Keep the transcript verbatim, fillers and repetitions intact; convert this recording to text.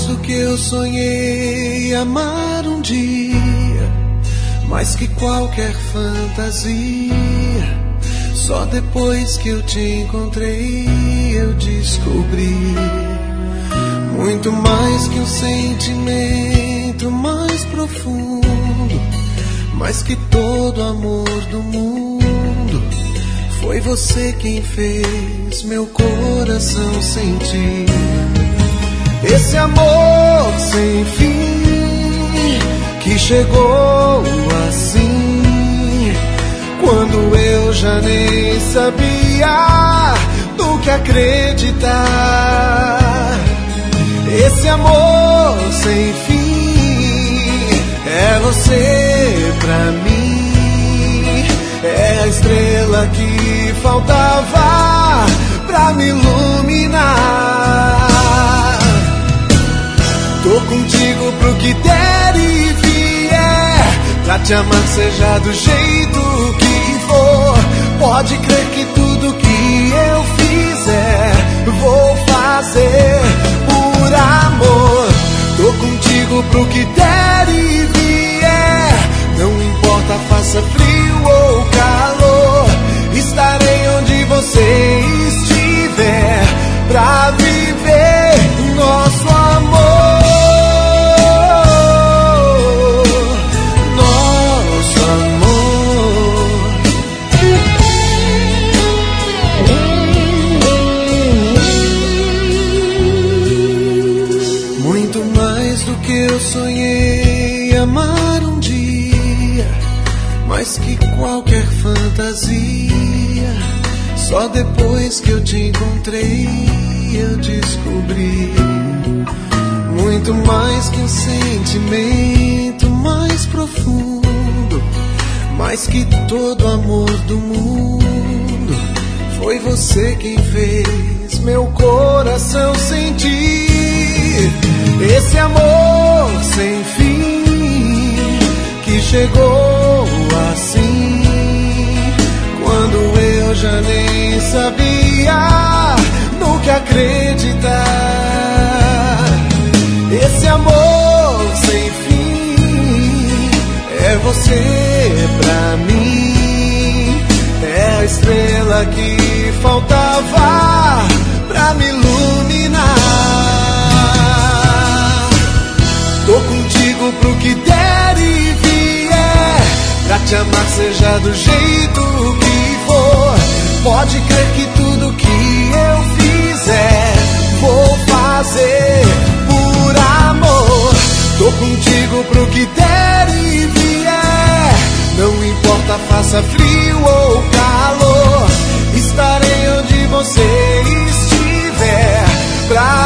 do que eu sonhei amar um dia, mais que qualquer fantasia. Só depois que eu te encontrei eu descobri muito mais que um sentimento mais profundo, mais que todo amor do mundo. Foi você quem fez meu coração sentir esse amor sem fim que chegou assim, quando eu já nem sabia no que acreditar. Esse amor sem fim é você pra mim, é a estrela que faltava pra me iluminar. Tô contigo pro que der e vier, pra te amar seja do jeito que for. Pode crer que tudo que eu fizer vou fazer por amor. Tô contigo pro que der e vier, não importa faça frio ou calor, estarei onde você estiver pra viver nosso amor. Nosso amor. Muito mais do que eu sonhei amar um dia, mais que qualquer fantasia. Só depois que eu te encontrei eu descobri muito mais que um sentimento mais profundo, mais que todo amor do mundo. Foi você quem fez meu coração sentir esse amor sem fim que chegou assim, quando eu já nem sabia no que acreditar. Esse amor sem fim é você pra mim, é a estrela que faltava pra me iluminar. Tô contigo pro que der e vier, pra te amar seja do jeito que for. Pode crer que tudo que eu fizer vou fazer por amor. Tô contigo pro que der e vier, não importa faça frio ou calor, estarei onde você estiver pra